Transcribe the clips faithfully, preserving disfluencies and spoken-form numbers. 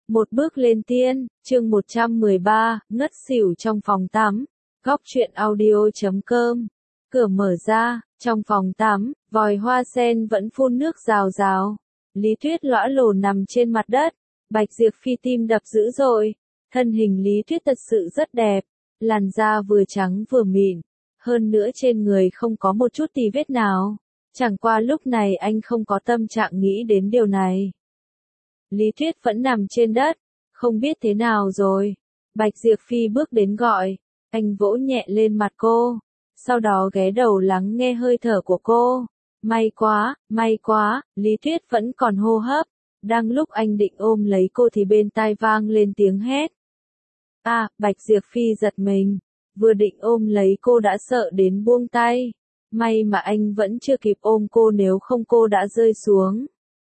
Một bước lên tiên, chương một trăm mười ba, ngất xỉu trong phòng tắm. Góc truyện audio chấm com. Cửa mở ra, trong phòng tắm, vòi hoa sen vẫn phun nước rào rào. Lý Tuyết lõa lồ nằm trên mặt đất. Bạch Diệp Phi tim đập dữ dội. Thân hình Lý Tuyết thật sự rất đẹp. Làn da vừa trắng vừa mịn. Hơn nữa trên người không có một chút tì vết nào. Chẳng qua lúc này anh không có tâm trạng nghĩ đến điều này. Lý Tuyết vẫn nằm trên đất, không biết thế nào rồi. Bạch Diệp Phi bước đến gọi, anh vỗ nhẹ lên mặt cô, sau đó ghé đầu lắng nghe hơi thở của cô. May quá, may quá, Lý Tuyết vẫn còn hô hấp. Đang lúc anh định ôm lấy cô thì bên tai vang lên tiếng hét. À, Bạch Diệp Phi giật mình, vừa định ôm lấy cô đã sợ đến buông tay. May mà anh vẫn chưa kịp ôm cô, nếu không cô đã rơi xuống.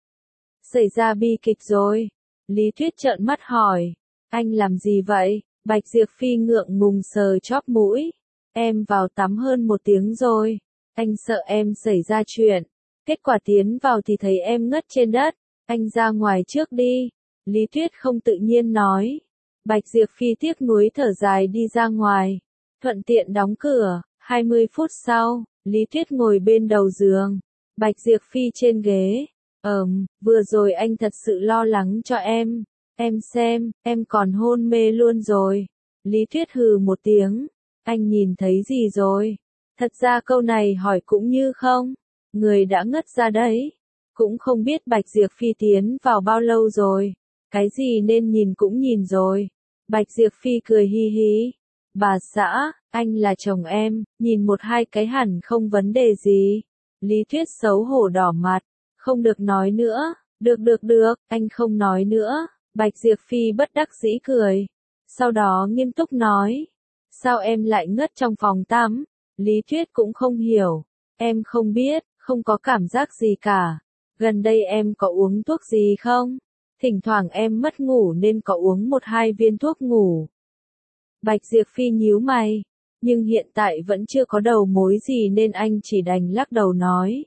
Xảy ra bi kịch rồi. Lý Tuyết trợn mắt hỏi. Anh làm gì vậy? Bạch Diệp Phi ngượng ngùng sờ chóp mũi. Em vào tắm hơn một tiếng rồi. Anh sợ em xảy ra chuyện. Kết quả tiến vào thì thấy em ngất trên đất. Anh ra ngoài trước đi. Lý Tuyết không tự nhiên nói. Bạch Diệp Phi tiếc nuối thở dài đi ra ngoài. Thuận tiện đóng cửa. hai mươi phút sau, Lý Tuyết ngồi bên đầu giường. Bạch Diệp Phi trên ghế. Ờm, vừa rồi anh thật sự lo lắng cho em. Em xem, em còn hôn mê luôn rồi. Lý Tuyết hừ một tiếng. Anh nhìn thấy gì rồi? Thật ra câu này hỏi cũng như không. Người đã ngất ra đấy. Cũng không biết Bạch Diệp Phi tiến vào bao lâu rồi. Cái gì nên nhìn cũng nhìn rồi. Bạch Diệp Phi cười hi hi. Bà xã, anh là chồng em, nhìn một hai cái hẳn không vấn đề gì. Lý Tuyết xấu hổ đỏ mặt. Không được nói nữa, được được được, anh không nói nữa. Bạch Diệp Phi bất đắc dĩ cười. Sau đó nghiêm túc nói. Sao em lại ngất trong phòng tắm? Lý Tuyết cũng không hiểu. Em không biết, không có cảm giác gì cả. Gần đây em có uống thuốc gì không? Thỉnh thoảng em mất ngủ nên có uống một hai viên thuốc ngủ. Bạch Diệp Phi nhíu mày. Nhưng hiện tại vẫn chưa có đầu mối gì nên anh chỉ đành lắc đầu nói.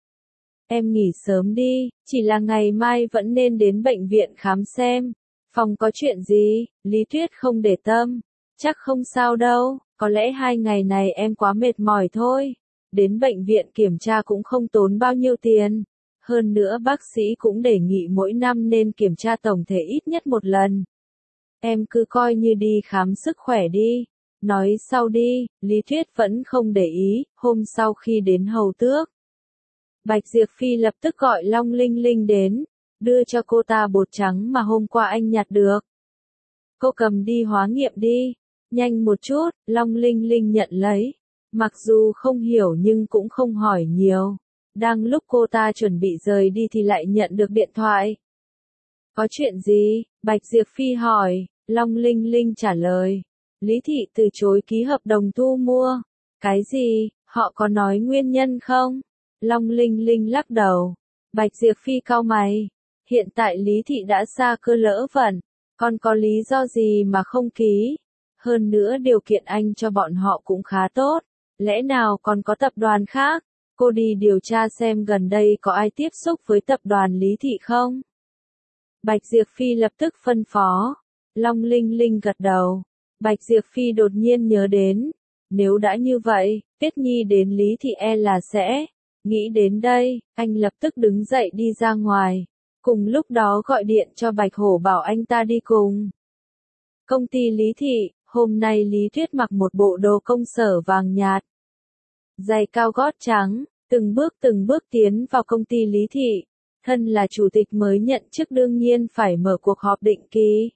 Em nghỉ sớm đi, chỉ là ngày mai vẫn nên đến bệnh viện khám xem. Phòng có chuyện gì? Lý Tuyết không để tâm. Chắc không sao đâu, có lẽ hai ngày này em quá mệt mỏi thôi. Đến bệnh viện kiểm tra cũng không tốn bao nhiêu tiền. Hơn nữa bác sĩ cũng đề nghị mỗi năm nên kiểm tra tổng thể ít nhất một lần. Em cứ coi như đi khám sức khỏe đi. Nói sau đi, Lý Tuyết vẫn không để ý. Hôm sau khi đến hầu tước, Bạch Diệp Phi lập tức gọi Long Linh Linh đến, đưa cho cô ta bột trắng mà hôm qua anh nhặt được. Cô cầm đi hóa nghiệm đi, nhanh một chút. Long Linh Linh nhận lấy, mặc dù không hiểu nhưng cũng không hỏi nhiều. Đang lúc cô ta chuẩn bị rời đi thì lại nhận được điện thoại. Có chuyện gì? Bạch Diệp Phi hỏi. Long Linh Linh trả lời. Lý Thị từ chối ký hợp đồng thu mua. Cái gì? Họ có nói nguyên nhân không? Long Linh Linh lắc đầu. Bạch Diệp Phi cau mày. Hiện tại Lý Thị đã xa cơ lỡ vận. Còn có lý do gì mà không ký? Hơn nữa điều kiện anh cho bọn họ cũng khá tốt. Lẽ nào còn có tập đoàn khác? Cô đi điều tra xem gần đây có ai tiếp xúc với tập đoàn Lý Thị không? Bạch Diệp Phi lập tức phân phó. Long Linh Linh gật đầu. Bạch Diệp Phi đột nhiên nhớ đến. Nếu đã như vậy, Tuyết Nhi đến Lý Thị e là sẽ. Nghĩ đến đây, anh lập tức đứng dậy đi ra ngoài. Cùng lúc đó gọi điện cho Bạch Hổ bảo anh ta đi cùng. Công ty Lý Thị, hôm nay Lý Tuyết mặc một bộ đồ công sở vàng nhạt. Giày cao gót trắng, từng bước từng bước tiến vào công ty Lý Thị. Thân là chủ tịch mới nhận chức đương nhiên phải mở cuộc họp định kỳ.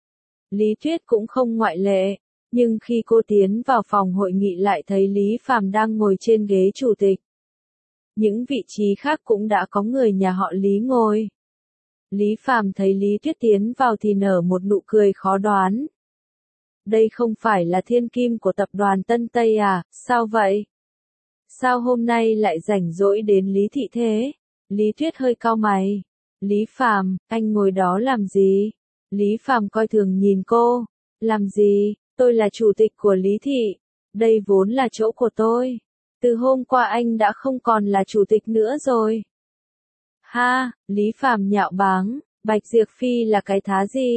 Lý Tuyết cũng không ngoại lệ. Nhưng khi cô tiến vào phòng hội nghị lại thấy Lý Phàm đang ngồi trên ghế chủ tịch. Những vị trí khác cũng đã có người nhà họ Lý ngồi. Lý Phàm thấy Lý Tuyết tiến vào thì nở một nụ cười khó đoán. Đây không phải là thiên kim của tập đoàn Tân Tây à, sao vậy? Sao hôm nay lại rảnh rỗi đến Lý Thị thế? Lý Tuyết hơi cau mày. Lý Phàm, anh ngồi đó làm gì? Lý Phàm coi thường nhìn cô. Làm gì? Tôi là chủ tịch của Lý Thị. Đây vốn là chỗ của tôi. Từ hôm qua anh đã không còn là chủ tịch nữa rồi. Ha, Lý Phàm nhạo báng. Bạch Diệp Phi là cái thá gì?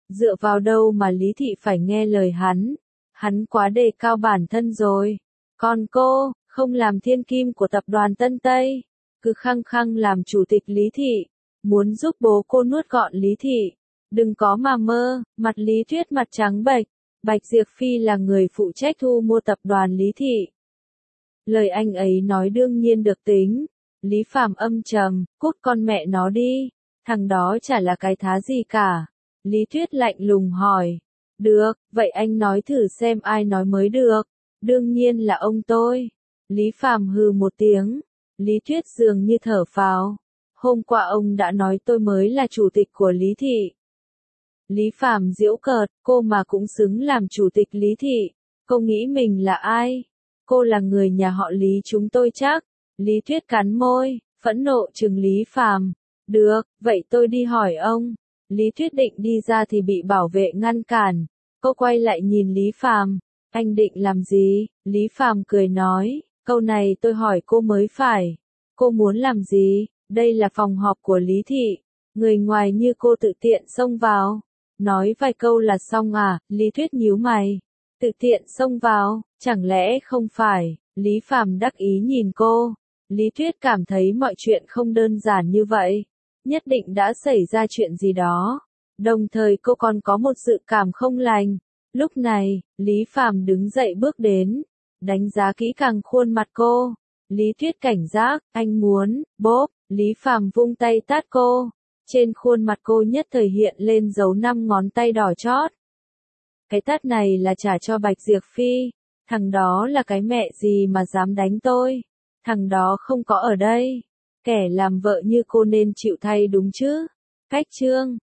Dựa vào đâu mà Lý Thị phải nghe lời hắn? Hắn quá đề cao bản thân rồi. Còn cô, không làm thiên kim của tập đoàn Tân Tây, cứ khăng khăng làm chủ tịch Lý Thị, muốn giúp bố cô nuốt gọn Lý Thị. Đừng có mà mơ, mặt Lý Tuyết mặt trắng bệch. Bạch Diệp Phi là người phụ trách thu mua tập đoàn Lý Thị. Lời anh ấy nói đương nhiên được tính. Lý Phàm âm trầm, cút con mẹ nó đi, thằng đó chả là cái thá gì cả. Lý Tuyết lạnh lùng hỏi. Được, vậy anh nói thử xem ai nói mới được. Đương nhiên là ông tôi. Lý Phàm hừ một tiếng. Lý Tuyết dường như thở phào. Hôm qua ông đã nói tôi mới là chủ tịch của Lý Thị. Lý Phàm giễu cợt, cô mà cũng xứng làm chủ tịch Lý Thị. Cô nghĩ mình là ai? Cô là người nhà họ Lý chúng tôi chắc. Lý Tuyết cắn môi, phẫn nộ trừng Lý Phàm. Được, vậy tôi đi hỏi ông. Lý Tuyết định đi ra thì bị bảo vệ ngăn cản. Cô quay lại nhìn Lý Phàm. Anh định làm gì? Lý Phàm cười nói, câu này tôi hỏi cô mới phải. Cô muốn làm gì? Đây là phòng họp của Lý Thị. Người ngoài như cô tự tiện xông vào. Nói vài câu là xong à? Lý Tuyết nhíu mày. Tự tiện xông vào, chẳng lẽ không phải? Lý Phàm đắc ý nhìn cô. Lý Tuyết cảm thấy mọi chuyện không đơn giản như vậy. Nhất định đã xảy ra chuyện gì đó. Đồng thời cô còn có một dự cảm không lành. Lúc này, Lý Phàm đứng dậy bước đến, đánh giá kỹ càng khuôn mặt cô. Lý Tuyết cảnh giác, anh muốn, bốp, Lý Phàm vung tay tát cô. Trên khuôn mặt cô nhất thời hiện lên dấu năm ngón tay đỏ chót. Cái tát này là trả cho Bạch Diệp Phi. Thằng đó là cái mẹ gì mà dám đánh tôi. Thằng đó không có ở đây. Kẻ làm vợ như cô nên chịu thay đúng chứ. Cách chương